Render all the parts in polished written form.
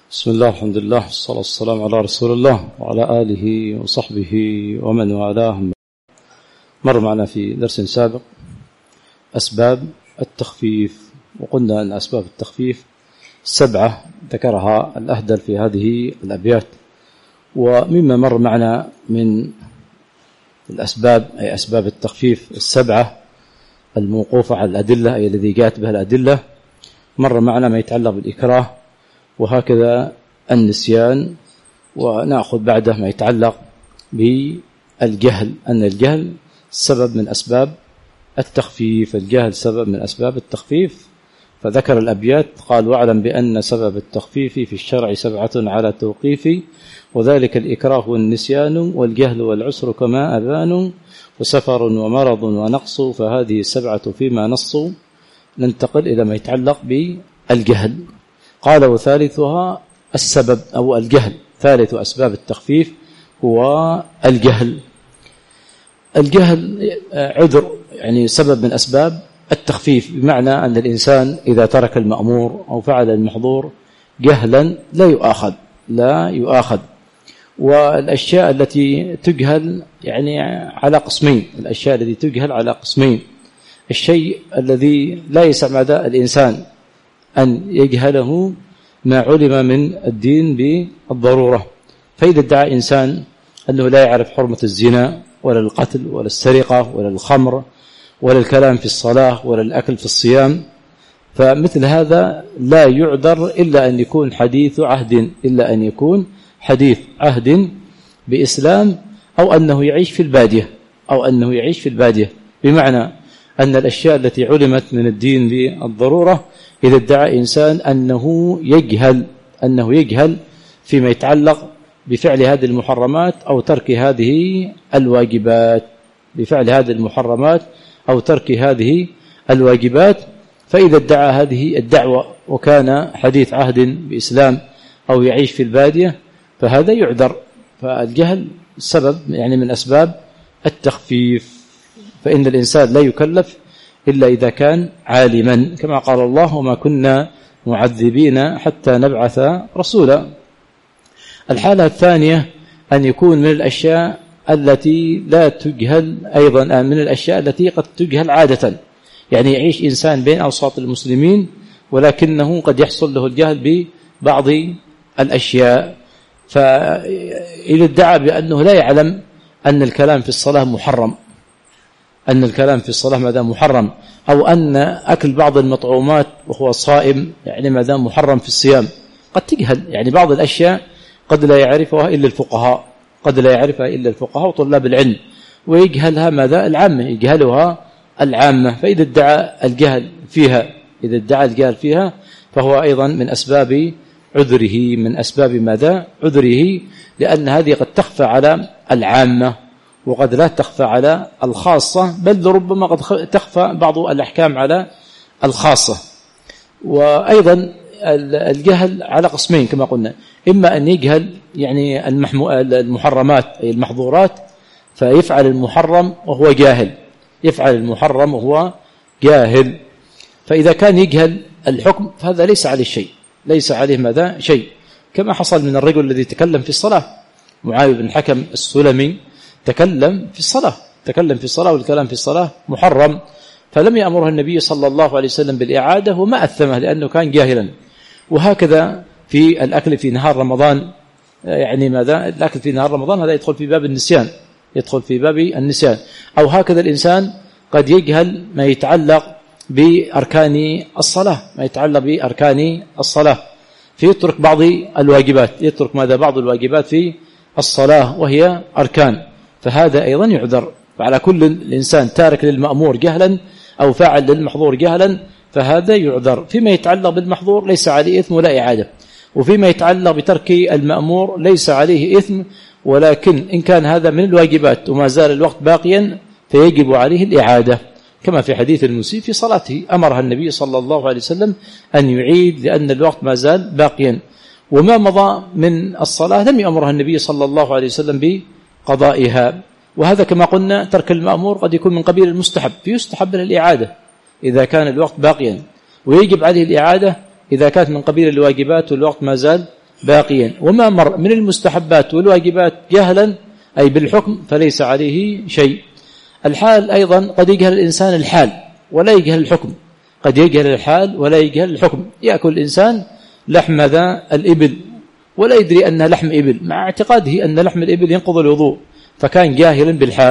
بسم الله الحمد لله والصلاة والسلام على رسول الله وعلى آله وصحبه ومن والاه. مر معنا في درس سابق أسباب التخفيف، وقلنا أن أسباب التخفيف 7 ذكرها الأهدل في هذه الأبيات. ومما مر معنا من الأسباب أي أسباب التخفيف 7 الموقوفة على الأدلة أي الذي جاءت بها الأدلة، مر معنا ما يتعلق بالإكراه وهكذا النسيان، ونأخذ بعده ما يتعلق بالجهل، أن الجهل سبب من أسباب التخفيف، الجهل سبب من أسباب التخفيف. فذكر الأبيات قال: واعلم بأن سبب التخفيف في الشرع 7 على توقيف، وذلك الإكراه والنسيان والجهل والعسر كما أبان، وسفر ومرض ونقص فهذه 7 فيما نصوا. ننتقل إلى ما يتعلق بالجهل. قال: وثالثها السبب أو الجهل، ثالث أسباب التخفيف هو الجهل. الجهل عذر، يعني سبب من أسباب التخفيف، بمعنى أن الإنسان إذا ترك المأمور أو فعل المحظور جهلا لا يؤاخذ. والأشياء التي تجهل يعني على قسمين، الأشياء التي تجهل على قسمين: الشيء الذي لا يسمع الإنسان أن يجهله ما علم من الدين بالضرورة. فإذا ادعى إنسان أنه لا يعرف حرمة الزنا ولا القتل ولا السرقة ولا الخمر ولا الكلام في الصلاة ولا الأكل في الصيام، فمثل هذا لا يعذر إلا أن يكون حديث عهد بإسلام، أو أنه يعيش في البادية، بمعنى أن الأشياء التي علمت من الدين بالضرورة إذا ادعى إنسان أنه يجهل فيما يتعلق بفعل هذه المحرمات أو ترك هذه الواجبات، فإذا ادعى هذه الدعوة وكان حديث عهد بإسلام أو يعيش في البادية فهذا يعذر. فالجهل سبب يعني من أسباب التخفيف، فإن الإنسان لا يكلف إلا إذا كان عالما، كما قال الله: وما كنا معذبين حتى نبعث رسولا. الحالة الثانية أن يكون من الأشياء التي لا تجهل، أيضا من الأشياء التي قد تجهل عادة، يعني يعيش إنسان بين أوساط المسلمين ولكنه قد يحصل له الجهل ببعض الأشياء، فإذا ادعى بأنه لا يعلم أن الكلام في الصلاة محرم، أو أن أكل بعض المطعومات وهو صائم يعني ما دام محرم في الصيام، قد تجهل، يعني بعض الأشياء قد لا يعرفها إلا الفقهاء وطلاب العلم، ويجهلها يجهلها العامة. فإذا ادعى الجهل فيها فهو أيضا من أسباب عذره، لأن هذه قد تخفى على العامة وقد لا تخفى على الخاصة، بل ربما قد تخفى بعض الأحكام على الخاصة. وأيضا الجهل على قسمين كما قلنا: إما أن يجهل يعني المحرمات أي المحظورات فيفعل المحرم وهو جاهل، فإذا كان يجهل الحكم فهذا ليس عليه شيء، كما حصل من الرجل الذي تكلم في الصلاة. معاوية بن الحكم السلمي تكلم في الصلاة والكلام في الصلاة محرم، فلم يأمره النبي صلى الله عليه وسلم بالإعادة وما أثمه لأنه كان جاهلا. وهكذا في الأكل في نهار رمضان، يعني الأكل في نهار رمضان هذا يدخل في باب النسيان. أو هكذا الإنسان قد يجهل ما يتعلق بأركان الصلاة، فيترك بعض الواجبات، بعض الواجبات في الصلاة وهي أركان، فهذا أيضا يعذر. فعلى كل الإنسان تارك للمأمور جهلا أو فاعل للمحظور جهلا فهذا يعذر. فيما يتعلق بالمحظور ليس عليه إثم ولا إعادة، وفيما يتعلق بترك المأمور ليس عليه إثم، ولكن إن كان هذا من الواجبات وما زال الوقت باقيا فيجب عليه الإعادة، كما في حديث المسيء في صلاته أمرها النبي صلى الله عليه وسلم أن يعيد لأن الوقت ما زال باقيا. وما مضى من الصلاة لم يأمرها النبي صلى الله عليه وسلم بقضائها. وهذا كما قلنا ترك المأمور قد يكون من قبيل المستحب، فيستحب له الإعادة إذا كان الوقت باقيا، ويجب عليه الإعادة إذا كانت من قبيل الواجبات والوقت ما زال باقيا، وما مر من المستحبات والواجبات جهلا أي بالحكم فليس عليه شيء. الحال أيضا قد يجهل الإنسان الحال ولا يجهل الحكم، قد يجهل الحال ولا يجهل الحكم. يأكل الإنسان لحم ذا الإبل ولا يدري أنها لحم إبل، مع اعتقاده أن لحم الإبل ينقض الوضوء، فكان جاهلا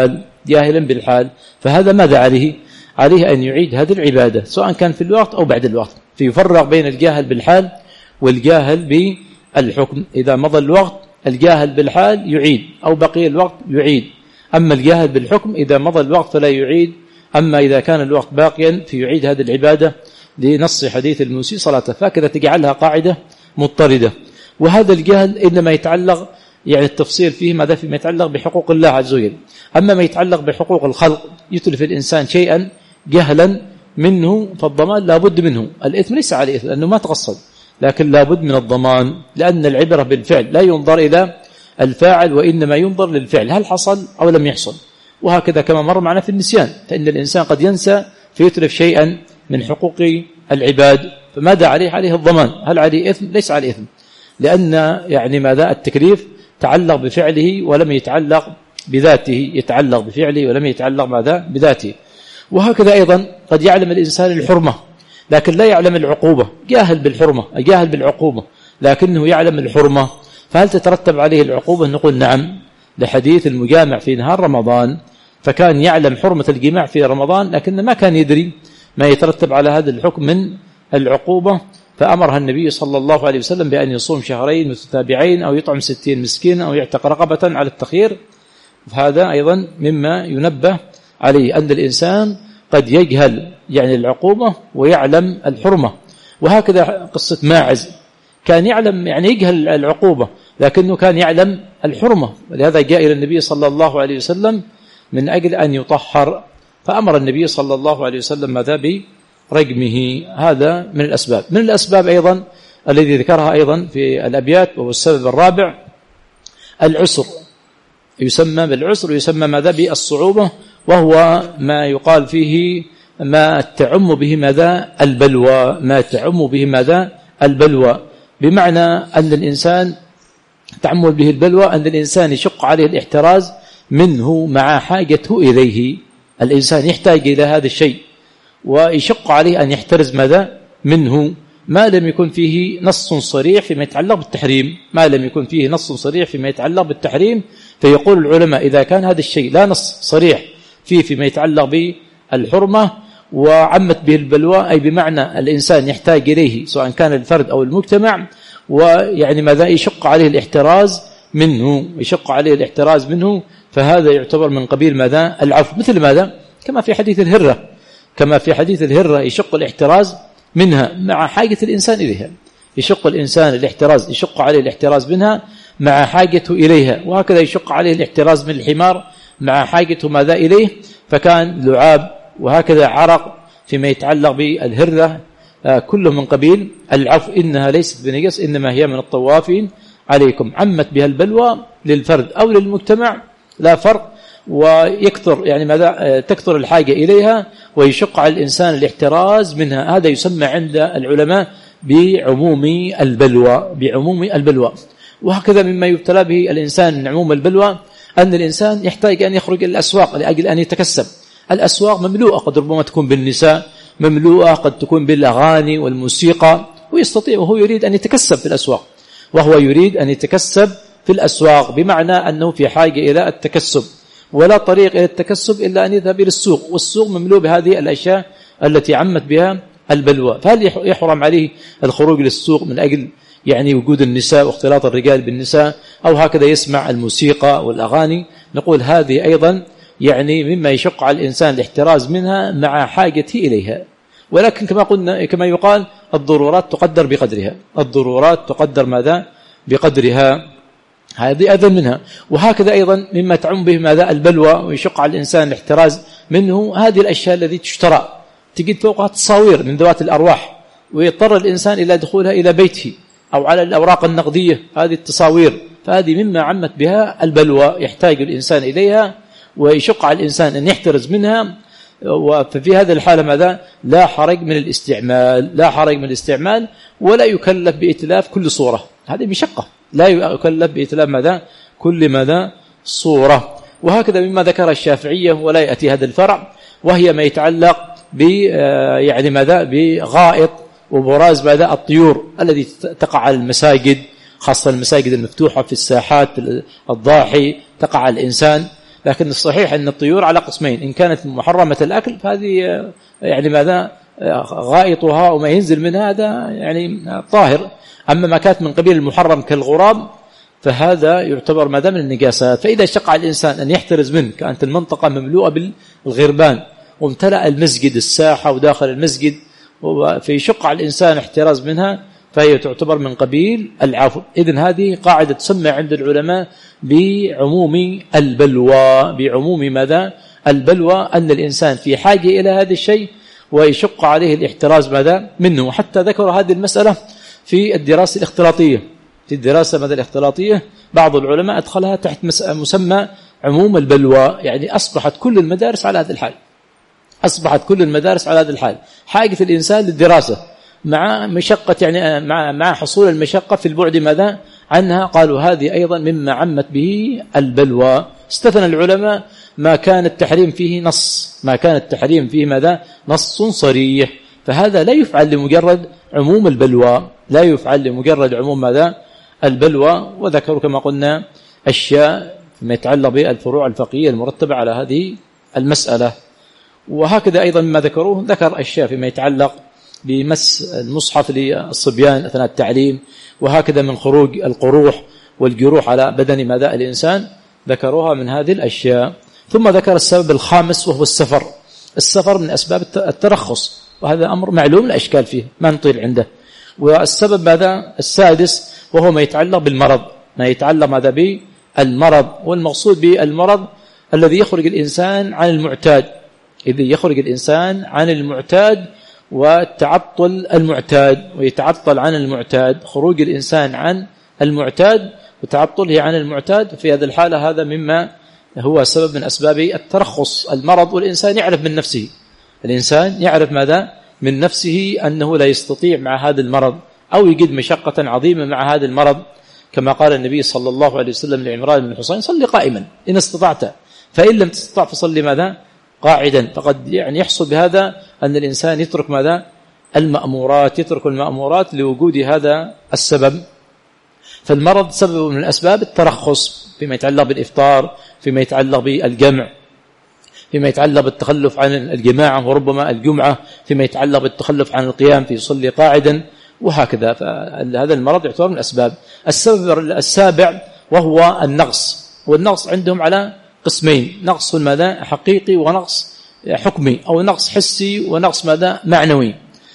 بالحال، فهذا ماذا عليه؟ عليه أن يعيد هذه العبادة سواء كان في الوقت أو بعد الوقت، فيفرق بين الجاهل بالحال والجاهل بالحكم. إذا مضى الوقت الجاهل بالحال يعيد، أو بقي الوقت يعيد. أما الجاهل بالحكم إذا مضى الوقت فلا يعيد، أما إذا كان الوقت باقيا فيعيد هذه العبادة لنص حديث المسيء صلاته. فكذا تجعلها قاعدة مضطردة. وهذا الجهل إنما يتعلق يعني التفصيل فيه ماذا فيما يتعلق بحقوق الله عز وجل. أما ما يتعلق بحقوق الخلق يتلف الإنسان شيئا جهلا منه فالضمان لا بد منه. الإثم ليس على إثم لأنه ما تقصد، لكن لا بد من الضمان، لأن العبرة بالفعل لا ينظر إلى الفاعل وإنما ينظر للفعل هل حصل أو لم يحصل. وهكذا كما مر معنا في النسيان، فإن الإنسان قد ينسى فيتلف شيئا من حقوق العباد، فماذا عليه؟ عليه الضمان. هل عليه إثم؟ ليس عليه إثم، لأن يعني ماذا التكليف تعلق بفعله ولم يتعلق بذاته، يتعلق بفعله ولم يتعلق ماذا بذاته. وهكذا أيضا قد يعلم الإنسان الحرمة لكن لا يعلم العقوبة، جاهل بالحرمة جاهل بالعقوبة لكنه يعلم الحرمة، فهل تترتب عليه العقوبة؟ نقول نعم، لحديث المجامع في نهار رمضان، فكان يعلم حرمة الجماع في رمضان لكن ما كان يدري ما يترتب على هذا الحكم من العقوبة، فأمرها النبي صلى الله عليه وسلم بأن يصوم شهرين متتابعين أو يطعم 60 مسكين أو يعتق رقبة على التخيير. هذا أيضا مما ينبه عليه أن الإنسان قد يجهل يعني العقوبة ويعلم الحرمة. وهكذا قصة ماعز كان يعلم يعني يجهل العقوبة لكنه كان يعلم الحرمة، ولهذا جاء إلى النبي صلى الله عليه وسلم من أجل أن يطهر، فأمر النبي صلى الله عليه وسلم ماذا برجمه. هذا من الأسباب. من الأسباب أيضا الذي ذكرها أيضا في الأبيات، وهو السبب الرابع العسر، يسمى بالعسر ويسمى ماذا بالصعوبة، وهو ما يقال فيه ما تعم به ماذا البلوى، ما تعم به ماذا البلوى، بمعنى أن الإنسان تعم به البلوى أن الإنسان يشق عليه الاحتراز منه مع حاجته إليه. الإنسان يحتاج إلى هذا الشيء ويشق عليه أن يحترز ماذا منه، ما لم يكن فيه نص صريح فيما يتعلق بالتحريم، ما لم يكن فيه نص صريح فيما يتعلق بالتحريم. فيقول العلماء إذا كان هذا الشيء لا نص صريح فيما يتعلق بالحرمة وعمت به البلوى، أي بمعنى الإنسان يحتاج إليه سواء كان الفرد أو المجتمع، ويعني ماذا يشق عليه الاحتراز منه، يشق عليه الاحتراز منه، فهذا يعتبر من قبيل ماذا العفو. مثل ماذا؟ كما في حديث الهرة، كما في حديث الهرة يشق الاحتراز منها مع حاجة الإنسان إليها، يشق الإنسان الاحتراز، يشق عليه الاحتراز منها مع حاجته إليها. وهكذا يشق عليه الاحتراز من الحمار مع حاجته ماذا إليه، فكان لعاب. وهكذا عرق فيما يتعلق بالهرة كله من قبيل العفو، إنها ليست بنجس إنما هي من الطوافين عليكم. عمت بها البلوى للفرد أو للمجتمع لا فرق، ويكثر يعني ماذا تكثر الحاجة إليها ويشق على الإنسان الاحتراز منها. هذا يسمى عند العلماء بعموم البلوى، بعموم البلوى. وهكذا مما يبتلى به الإنسان من عموم البلوى أن الإنسان يحتاج أن يخرج إلى الأسواق لأجل أن يتكسب. الأسواق مملوءة، قد ربما تكون بالنساء، مملوءة قد تكون بالأغاني والموسيقى، ويستطيع وهو يريد أن يتكسب في الأسواق، وهو يريد أن يتكسب في الأسواق، بمعنى أنه في حاجة إلى التكسب، ولا طريق إلى التكسب إلا أن يذهب إلى السوق، والسوق مملوء بهذه الأشياء التي عمت بها البلوى. فهل يحرم عليه الخروج للسوق من أجل يعني وجود النساء واختلاط الرجال بالنساء، أو هكذا يسمع الموسيقى والأغاني؟ نقول هذه أيضا يعني مما يشق على الإنسان الاحتراز منها مع حاجته إليها. ولكن كما قلنا كما يقال الضرورات تقدر بقدرها، الضرورات تقدر ماذا بقدرها، هذه أذن منها. وهكذا أيضا مما تعم به ماذا البلوى ويشق على الإنسان الاحتراز منه هذه الأشياء التي تشترى، تجد فوقها تصاوير من ذوات الأرواح، ويضطر الإنسان إلى دخولها إلى بيته أو على الأوراق النقدية هذه التصاوير، فهذه مما عمت بها البلوى يحتاج الإنسان إليها ويشق على الإنسان أن يحترز منها. وفي هذا الحالة ماذا لا حرج من الاستعمال، لا حرج من الاستعمال، ولا يكلف بإتلاف كل صورة، هذه مشقة، لا يكلف بإتلاب ماذا كل ماذا صورة. وهكذا مما ذكر الشافعية ولا يأتي هذا الفرع، وهي ما يتعلق يعني ماذا بغائط وبراز ماذا الطيور الذي تقع على المساجد، خاصة المساجد المفتوحة في الساحات الضاحي تقع على الإنسان. لكن الصحيح أن الطيور على قسمين، إن كانت محرمة الأكل فهذه يعني ماذا غائطها وما ينزل من هذا يعني طاهر، أما ما كانت من قبيل المحرم كالغراب فهذا يعتبر ماذا من النجاسات. فإذا شق على الإنسان أن يحترز منه، كانت المنطقة مملوءة بالغربان وامتلأ المسجد الساحة وداخل المسجد، فيشق على الإنسان احتراز منها، فهي تعتبر من قبيل العفو. إذن هذه قاعدة تسمى عند العلماء بعموم البلوى، بعموم ماذا البلوى، أن الإنسان في حاجة إلى هذا الشيء ويشق عليه الاحتراز ماذا منه. حتى ذكر هذه المسألة في الدراسة الاختلاطية، في الدراسة ماذا الاختلاطية بعض العلماء أدخلها تحت مسمى عموم البلوى، يعني أصبحت كل المدارس على هذا الحال، أصبحت كل المدارس على هذا الحال، حاجة الإنسان للدراسة مع مشقة يعني مع حصول المشقة في البعد ماذا عنها، قالوا هذه أيضا مما عمت به البلوى. استثنى العلماء ما كان التحريم فيه نص، ما كان التحريم فيه ماذا نص صريح، فهذا لا يفعل لمجرد عموم البلوى، لا يفعل لمجرد عموم ماذا البلوى. وذكروا كما قلنا أشياء فيما يتعلق بالفروع الفقهية المرتبة على هذه المسألة. وهكذا أيضا مما ذكروه ذكر أشياء فيما يتعلق بمس المصحف للصبيان أثناء التعليم، وهكذا من خروج القروح والجروح على بدن ماذا الإنسان، ذكروها من هذه الأشياء. ثم ذكر السبب الخامس وهو السفر. السفر من أسباب الترخص، وهذا أمر معلوم لا إشكال فيه ما نطيل عنده. والسبب ماذا السادس وهو ما يتعلق بالمرض، ما يتعلق ماذا بالمرض، والمقصود بالمرض الذي يخرج الإنسان عن المعتاد، إذا يخرج الإنسان عن المعتاد وتعطل المعتاد، ويتعطل عن المعتاد، خروج الإنسان عن المعتاد وتعطله عن المعتاد، في هذه الحالة هذا مما هو سبب من أسباب الترخص المرض. والإنسان يعرف من نفسه، الإنسان يعرف ماذا من نفسه أنه لا يستطيع مع هذا المرض أو يجد مشقة عظيمة مع هذا المرض، كما قال النبي صلى الله عليه وسلم لعمران بن الحصين صل قائما إن استطعت، فإن لم تستطع فصل ماذا قاعدا. فقد يعني يحصل بهذا أن الإنسان يترك ماذا المأمورات، يترك المأمورات لوجود هذا السبب. فالمرض سبب من الأسباب الترخص فيما يتعلق بالإفطار، فيما يتعلق بالجمع، فيما يتعلق بالتخلف عن الجماعة وربما الجمعة، فيما يتعلق بالتخلف عن القيام في يصلي قاعدا، وهكذا. فهذا المرض يعتبر من الأسباب. السبب السابع وهو النقص، والنقص عندهم على قسمين، نقص ماذا حقيقي ونقص حكمي، أو نقص حسي ونقص ماذا معنوي.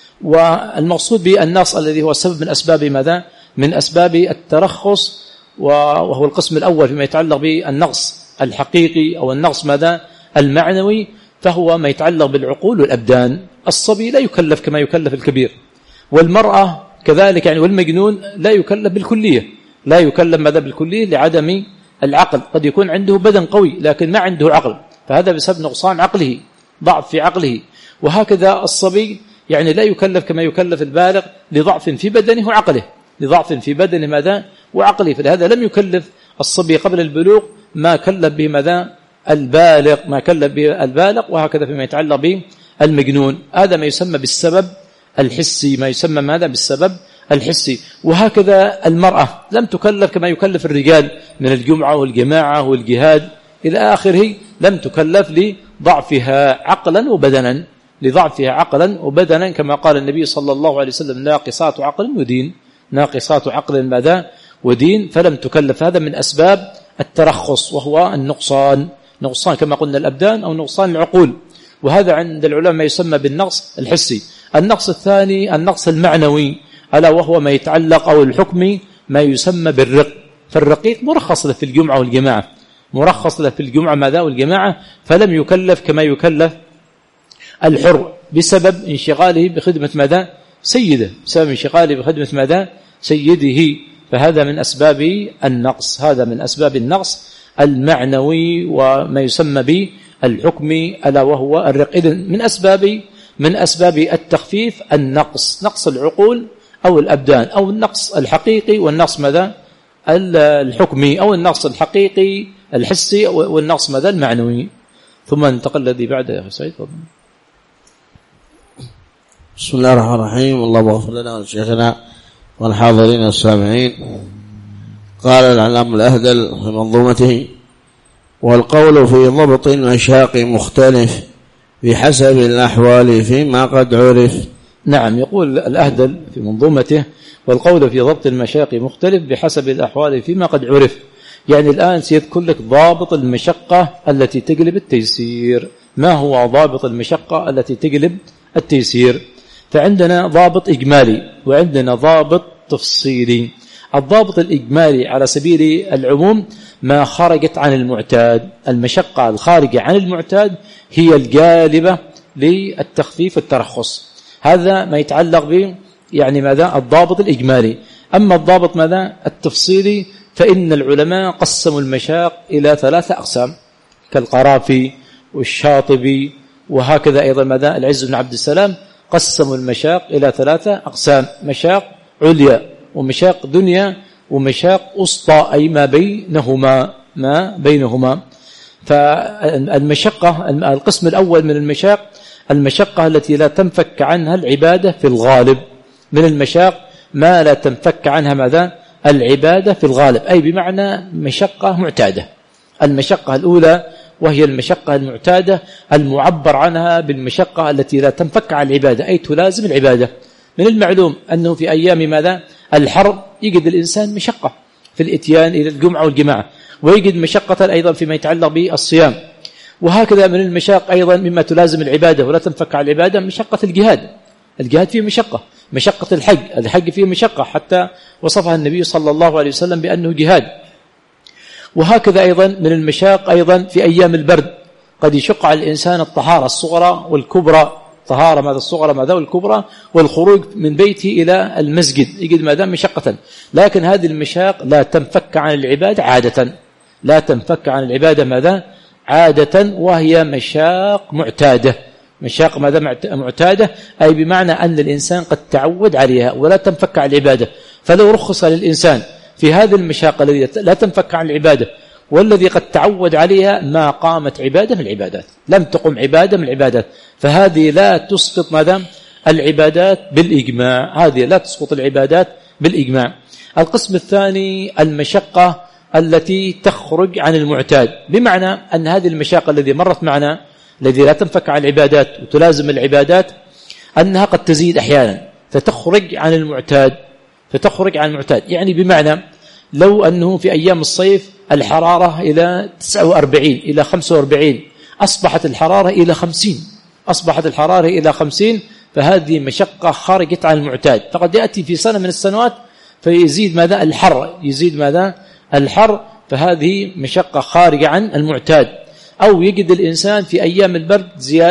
والمقصود بالنقص الذي هو سبب من أسباب ماذا من أسباب الترخص، وهو القسم الأول فيما يتعلق بالنقص الحقيقي أو النقص ماذا المعنوي، فهو ما يتعلق بالعقول والأبدان. الصبي لا يكلف كما يكلف الكبير، والمرأة كذلك يعني، والمجنون لا يكلف بالكلية، لا يكلف ماذا بالكلية لعدم العقل. قد يكون عنده بدن قوي لكن ما عنده عقل، فهذا بسبب نقصان عقله، ضعف في عقله. وهكذا الصبي يعني لا يكلف كما يكلف البالغ لضعف في بدنه وعقله، لضعف في بدنه ماذا وعقله. فلهذا لم يكلف الصبي قبل البلوغ ما كلف به ماذا البالغ، ما كلف به البالغ. وهكذا فيما يتعلق بالمجنون، هذا ما يسمى بالسبب الحسي، ما يسمى ماذا بالسبب الحسي. وهكذا المرأة لم تكلف كما يكلف الرجال من الجمعة والجماعة والجهاد إلى آخره، لم تكلف لضعفها عقلا وبدنا، لضعفها عقلا وبدنا، كما قال النبي صلى الله عليه وسلم ناقصات عقل ودين، ناقصات عقل ماذا ودين، فلم تكلف. هذا من أسباب الترخص وهو النقصان، نقصان كما قلنا الأبدان أو نقصان العقول. وهذا عند العلماء يسمى بالنقص الحسي. النقص الثاني النقص المعنوي، ألا وهو ما يتعلق أو الحكمي ما يسمى بالرق. فالرقيق مرخص له في الجمعة والجماعة، مرخص له في الجمعة ماذا والجماعة، فلم يكلف كما يكلف الحر بسبب انشغاله بخدمة ماذا سيده، بسبب انشغاله بخدمة ماذا سيده. فهذا من أسباب النقص، هذا من أسباب النقص المعنوي وما يسمى به الحكمي، ألا وهو الرق. إذن من أسباب التخفيف النقص، نقص العقول أو الأبدان، أو النقص الحقيقي والنقص ماذا الحكمي، أو النقص الحقيقي الحسي والنقص ماذا المعنوي. ثم انتقل الذي بعده يا أخي سعيد. بسم الله الرحمن الرحيم. الله يغفر لنا ولشيخنا والحاضرين السامعين. قال العلامة الأهدل في منظومته: والقول في ضبط المشاق مختلف بحسب الأحوال فيما قد عرف. نعم، يقول الأهدل في منظومته: والقول في ضبط المشاق مختلف بحسب الأحوال فيما قد عرف. يعني الآن سيذكر لك ضابط المشقة التي تقلب التيسير. ما هو ضابط المشقة التي تقلب التيسير؟ فعندنا ضابط إجمالي وعندنا ضابط تفصيلي. الضابط الإجمالي على سبيل العموم ما خرجت عن المعتاد. المشقة الخارجة عن المعتاد هي الجالبة للتخفيف والترخص. هذا ما يتعلق ب يعني ماذا الضابط الإجمالي. أما الضابط ماذا التفصيلي فإن العلماء قسموا المشاق إلى 3 أقسام، كالقرافي والشاطبي، وهكذا أيضا ماذا العز بن عبد السلام قسموا المشاق إلى 3 أقسام: مشاق عليا ومشاق دنيا ومشاق أسطى، أي ما بينهما. فالمشقة القسم الأول من المشاق المشقة التي لا تنفك عنها العبادة في الغالب. من المشاق ما لا تنفك عنها ماذا العبادة في الغالب، أي بمعنى مشقة معتادة. المشقة الأولى وهي المشقة المعتادة المعبر عنها بالمشقة التي لا تنفك عن العبادة، أي تلازم العبادة. من المعلوم أنه في أيام ماذا الحرب يجد الإنسان مشقة في الإتيان إلى الجمعة والجماعة، ويجد مشقة أيضا فيما يتعلق بالصيام. وهكذا من المشاق أيضا مما تلازم العبادة ولا تنفك عن العبادة مشقة الجهاد فيه مشقة الحج فيه مشقة، حتى وصفها النبي صلى الله عليه وسلم بأنه جهاد. وهكذا أيضا من المشاق أيضا في أيام البرد قد يشق على الإنسان الطهارة الصغرى والكبرى، طهارة ماذا الصغرى ماذا والكبرى، والخروج من بيته إلى المسجد يجد ماذا مشقة. لكن هذه المشاق لا تنفك عن العبادة عادة، لا تنفك عن العبادة ماذا عادة، وهي مشاق معتادة. مشاق ماذا معتادة، أي بمعنى أن الإنسان قد تعود عليها ولا تنفك عن العبادة. فلو رخص للإنسان في هذه المشاق التي لا تنفك عن العبادة والذي قد تعود عليها ما قامت عبادة من العبادات، لم تقم عبادة من العبادات. فهذه لا تسقط ماذا العبادات بالإجماع، هذه لا تسقط العبادات بالإجماع. القسم الثاني المشقة التي تخرج عن المعتاد، بمعنى أن هذه المشاقة التي مرت معنا الذي لا تنفك عن العبادات وتلازم العبادات أنها قد تزيد أحيانا فتخرج عن المعتاد. يعني بمعنى لو أنه في أيام الصيف الحرارة إلى 49 إلى 45 أصبحت الحرارة إلى 50، فهذه مشقة خارجت عن المعتاد. فقد يأتي في سنة من السنوات فيزيد ماذا الحر، فهذه مشقة خارجة عن المعتاد. أو يجد الإنسان في أيام البرد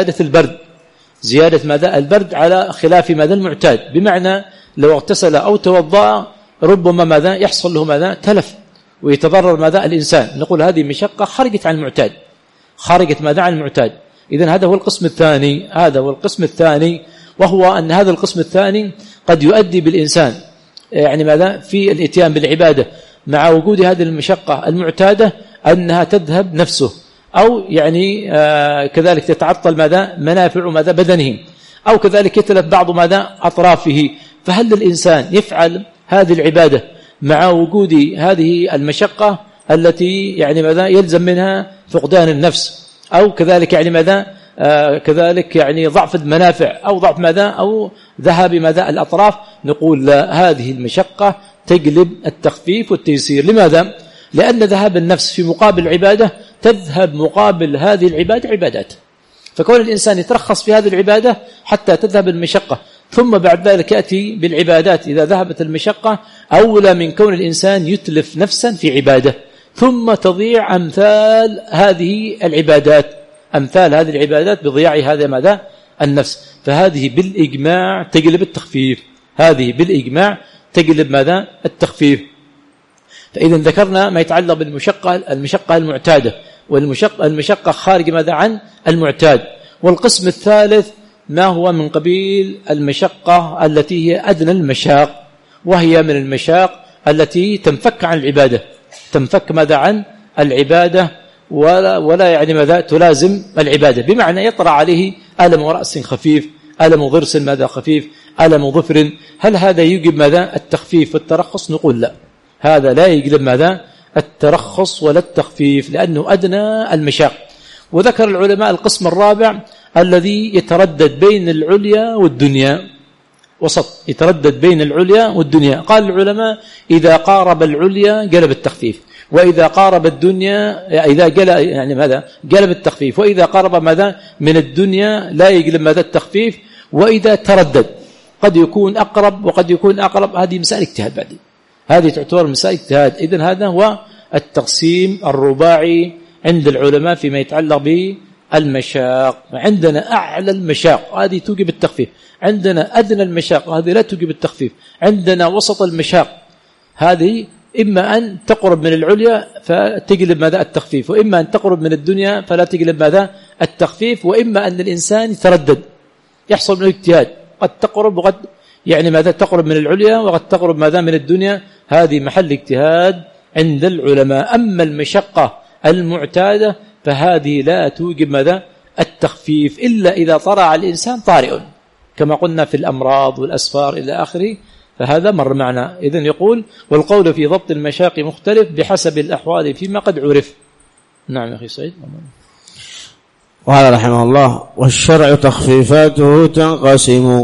زيادة ماذا البرد على خلاف ماذا المعتاد، بمعنى لو اغتسل أو توضأ ربما ماذا يحصل له ماذا تلف ويتضرر ماذا الإنسان. نقول هذه مشقة خرجت ماذا عن المعتاد. إذن هذا هو القسم الثاني، وهو أن هذا القسم الثاني قد يؤدي بالإنسان يعني ماذا في الإتيان بالعبادة مع وجود هذه المشقة المعتادة أنها تذهب نفسه، أو يعني كذلك تتعطل ماذا منافع ماذا بدنه، أو كذلك يتلف بعض ماذا أطرافه. فهل الإنسان يفعل هذه العبادة مع وجود هذه المشقة التي يعني ماذا يلزم منها فقدان النفس، أو كذلك يعني ماذا كذلك يعني ضعف المنافع أو ضعف ماذا أو ذهاب ماذا الأطراف؟ نقول لا، هذه المشقة تجلب التخفيف والتيسير. لماذا؟ لأن ذهاب النفس في مقابل العبادة تذهب مقابل هذه العبادة عبادات، فكون الإنسان يترخص في هذه العبادة حتى تذهب المشقة ثم بعد ذلك يأتي بالعبادات إذا ذهبت المشقة أولى من كون الإنسان يتلف نفسا في عبادة ثم تضيع أمثال هذه العبادات بضياع هذا ماذا النفس. فهذه بالإجماع تجلب التخفيف، ماذا التخفيف. فإذا ذكرنا ما يتعلق بالمشقة المعتادة، والمشقة خارج ماذا عن المعتاد. والقسم الثالث ما هو من قبيل المشقة التي هي أدنى المشاق، وهي من المشاق التي تنفك عن العبادة، تنفك ماذا عن العبادة ولا يعني ماذا تلازم العبادة، بمعنى يطرأ عليه ألم رأس خفيف، ألم ضرس ماذا خفيف، ألم ظفر. هل هذا يجب ماذا التخفيف والترخص؟ نقول لا، هذا لا يجب ماذا الترخص ولا التخفيف، لأنه أدنى المشاق. وذكر العلماء القسم الرابع الذي يتردد بين العليا والدنيا، وسط يتردد بين العليا والدنيا. قال العلماء إذا قارب العليا قلب التخفيف، وإذا قارب الدنيا إذا قلب يعني ماذا قلب التخفيف، وإذا قارب ماذا من الدنيا لا يقلب ماذا التخفيف، وإذا تردد قد يكون أقرب وقد يكون أقرب. هذه مسائل اجتهاد بعدين، هذه تعتبر مسائل اجتهاد. إذن هذا هو التقسيم الرباعي عند العلماء فيما يتعلق بالمشاق. عندنا أعلى المشاق هذه توجب التخفيف، عندنا أدنى المشاق هذه لا توجب التخفيف، عندنا وسط المشاق هذه إما أن تقرب من العليا فتقلب ماذا التخفيف، وإما أن تقرب من الدنيا فلا تقلب ماذا التخفيف، وإما أن الإنسان يتردد يحصل منه اجتهاد، قد تقرب وقد يعني ماذا تقرب من العليا وقد تقرب ماذا من الدنيا. هذه محل اجتهاد عند العلماء. أما المشقة المعتادة فهذه لا توجب ماذا التخفيف إلا إذا طرأ على الإنسان طارئ كما قلنا في الأمراض والأسفار إلى آخره، فهذا مر معنا. إذن يقول والقول في ضبط المشاق مختلف بحسب الأحوال فيما قد عرف. نعم يا أخي سعيد. قال رحمه الله والشرع تخفيفاته تنقسم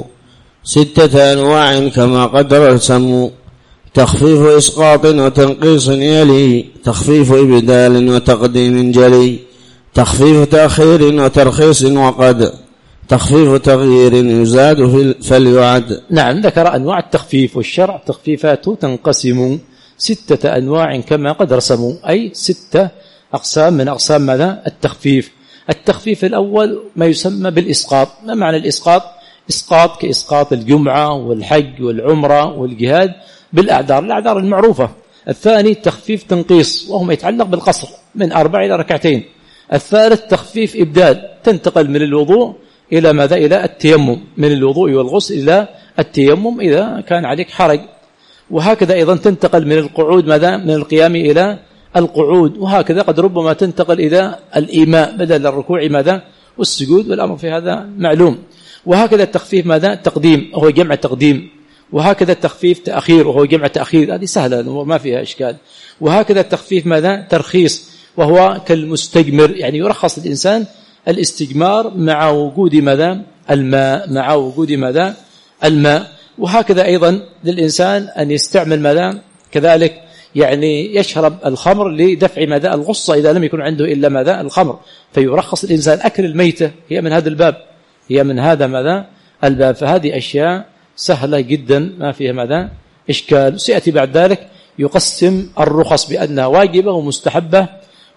6 أنواع كما قد رسموا: تخفيف إسقاط وتنقيص يلي، تخفيف إبدال وتقديم جلي، تخفيف تأخير وترخيص وقد، تخفيف تغيير يزاد فليعد. نعم ذكر أنواع التخفيف. والشرع تخفيفاته تنقسم 6 أنواع كما قد رسموا، أي 6 أقسام من أقسام ماذا التخفيف. التخفيف الأول ما يسمى بالإسقاط. ما معنى الإسقاط؟ إسقاط كإسقاط الجمعة والحج والعمرة والجهاد بالأعذار، الأعذار المعروفة. الثاني تخفيف تنقيص وهو ما يتعلق بالقصر من 4 إلى 2. الثالث تخفيف إبدال، تنتقل من الوضوء إلى ماذا إلى التيمم، من الوضوء والغسل إلى التيمم إذا كان عليك حرج. وهكذا أيضا تنتقل من القعود ماذا من القيام إلى القعود، وهكذا قد ربما تنتقل إلى الإيماء بدل الركوع ماذا والسجود، والأمر في هذا معلوم. وهكذا التخفيف ماذا تقديم وهو جمع تقديم، وهكذا التخفيف تأخير وهو جمع تأخير، هذه سهلة وما فيها إشكال. وهكذا التخفيف ماذا ترخيص وهو كالمستجمر، يعني يرخص الإنسان الاستجمار مع وجود ماذا الماء، مع وجود ماذا الماء. وهكذا أيضا للإنسان أن يستعمل ماذا كذلك يعني يشرب الخمر لدفع ماذا الغصة إذا لم يكن عنده إلا ماذا الخمر، فيرخص الإنسان أكل الميتة، هي من هذا الباب، هي من هذا ماذا الباب. فهذه أشياء سهلة جدا ما فيها ماذا إشكال. سيأتي بعد ذلك يقسم الرخص بأنها واجبة ومستحبة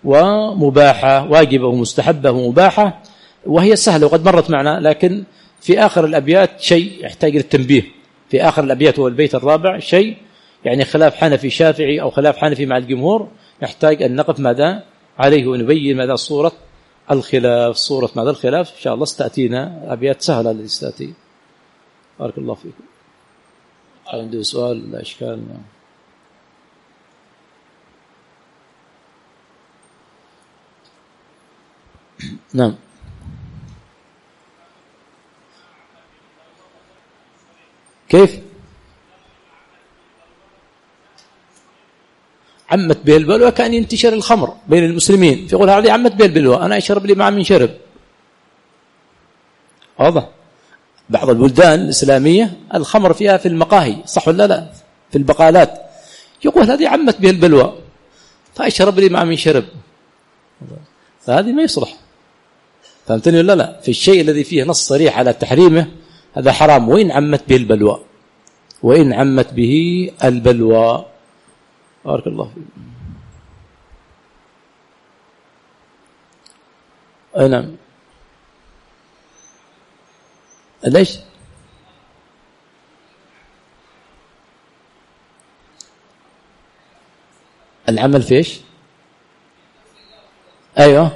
ومباحة، واجبة ومستحبة ومباحة، وهي سهلة وقد مرت معنا. لكن في آخر الأبيات شيء يحتاج للتنبيه، في آخر الأبيات هو البيت الرابع شيء يعني خلاف حنفي شافعي أو خلاف حنفي مع الجمهور، نحتاج أن نقف ماذا عليه ونبين ماذا صورة الخلاف، صورة ماذا الخلاف. إن شاء الله ستأتينا أبيات سهلة التي ستأتي. بارك الله فيكم. عنده سؤال لا إشكال. نعم. كيف عمت به البلوى؟ كان ينتشر الخمر بين المسلمين، فيقول هذه عمت به البلوى، أنا أشرب لي مع من شرب. واضح. بعض البلدان الإسلامية الخمر فيها في المقاهي، صح ولا لا، في البقالات، يقول هذه عمت به البلوى فأشرب لي مع من شرب، فهذه ما يصلح. فهمتني ولا لا؟ في الشيء الذي فيه نص صريح على تحريمه هذا حرام، وإن عمت به البلوى، وإن عمت به البلوى. بارك الله فيك. نعم. ليش العمل فيش؟ أيوه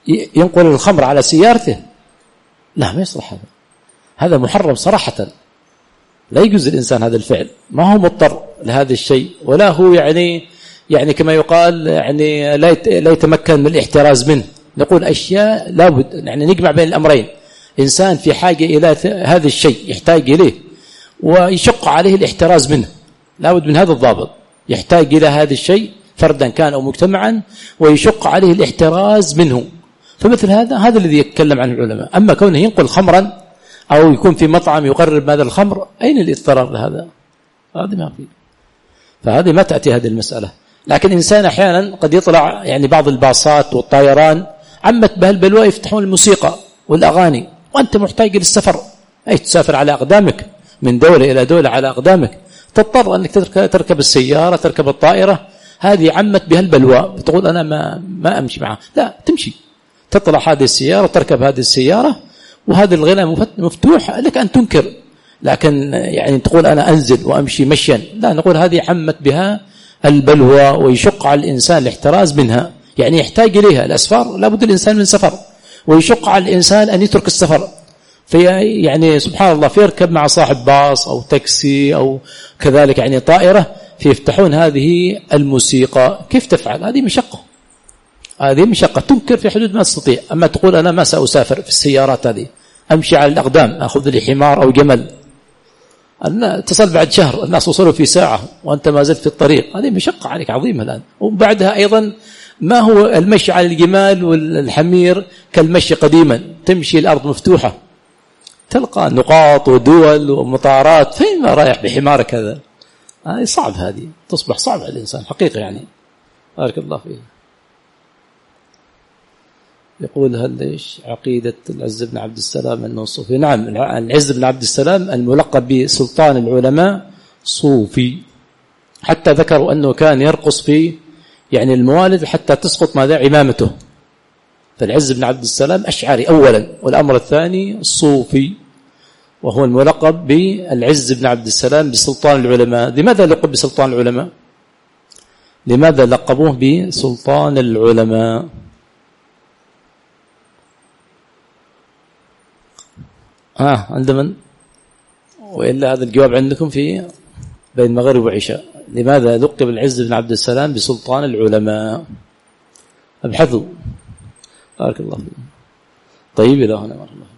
ينقل الخمر على سيارته، لا ما يصلح هذا محرم صراحة، لا يجوز الإنسان هذا الفعل، ما هو مضطر لهذا الشيء ولا هو يعني كما يقال يعني لا يتمكن من الاحتراز منه. نقول أشياء لابد يعني نجمع بين الأمرين، إنسان في حاجة إلى هذا الشيء يحتاج إليه ويشق عليه الاحتراز منه، لابد من هذا الضابط، يحتاج إلى هذا الشيء فردا كان أو مجتمعا ويشق عليه الاحتراز منه، فمثل هذا الذي يتكلم عنه العلماء. أما كونه ينقل خمرا أو يكون في مطعم يقرب هذا الخمر، أين الاضطرار لهذا؟ هذا ما فيه، فهذه ما تأتي هذه المسألة. لكن إنسان أحيانا قد يطلع يعني بعض الباصات والطائران عمت بها البلوى يفتحون الموسيقى والأغاني وأنت محتاج للسفر، أي تسافر على أقدامك من دولة إلى دولة على أقدامك، تضطر أنك تركب السيارة تركب الطائرة، هذه عمت بها البلوى، تقول أنا ما أمشي معها، لا تمشي، تطلع هذه السيارة تركب هذه السيارة وهذا الغنى مفتوح لك أن تنكر، لكن يعني تقول أنا أنزل وأمشي مشيا، لا، نقول هذه عمت بها البلوى ويشق على الإنسان الاحتراز منها، يعني يحتاج إليها. الأسفار لابد الإنسان من سفر ويشق على الإنسان أن يترك السفر، يعني سبحان الله فيركب مع صاحب باص أو تاكسي أو كذلك يعني طائرة فيفتحون هذه الموسيقى، كيف تفعل؟ هذه مشقة تنكر في حدود ما تستطيع. أما تقول أنا ما سأسافر في السيارات هذه، أمشي على الأقدام، أخذ لي حمار أو جمل، اتصل بعد شهر الناس وصلوا في ساعة وأنت ما زلت في الطريق، هذه مشقة عليك عظيمة الآن. وبعدها أيضا ما هو المشي على الجمال والحمير كالمشي قديما، تمشي الأرض مفتوحة، تلقى نقاط ودول ومطارات، فين ما رايح بحمارك هذا؟ صعب، هذه تصبح صعب على الإنسان حقيقة يعني. بارك الله فيه. يقول هل ليش عقيدة العز بن عبد السلام أنه صوفي؟ نعم، العز بن عبد السلام الملقب بسلطان العلماء صوفي، حتى ذكروا أنه كان يرقص في يعني الموالد حتى تسقط ماذا عمامته. فالعز بن عبد السلام أشعري أولا، والأمر الثاني صوفي، وهو الملقب بالعز بن عبد السلام بسلطان العلماء. لماذا لقب بسلطان العلماء؟ لماذا لقبوه بسلطان العلماء؟ عند من؟ وإلا هذا الجواب عندكم في بين المغرب وعشاء. لماذا لقب العز بن عبد السلام بسلطان العلماء؟ ابحثوا. بارك الله فيكم. طيب إلى هنا.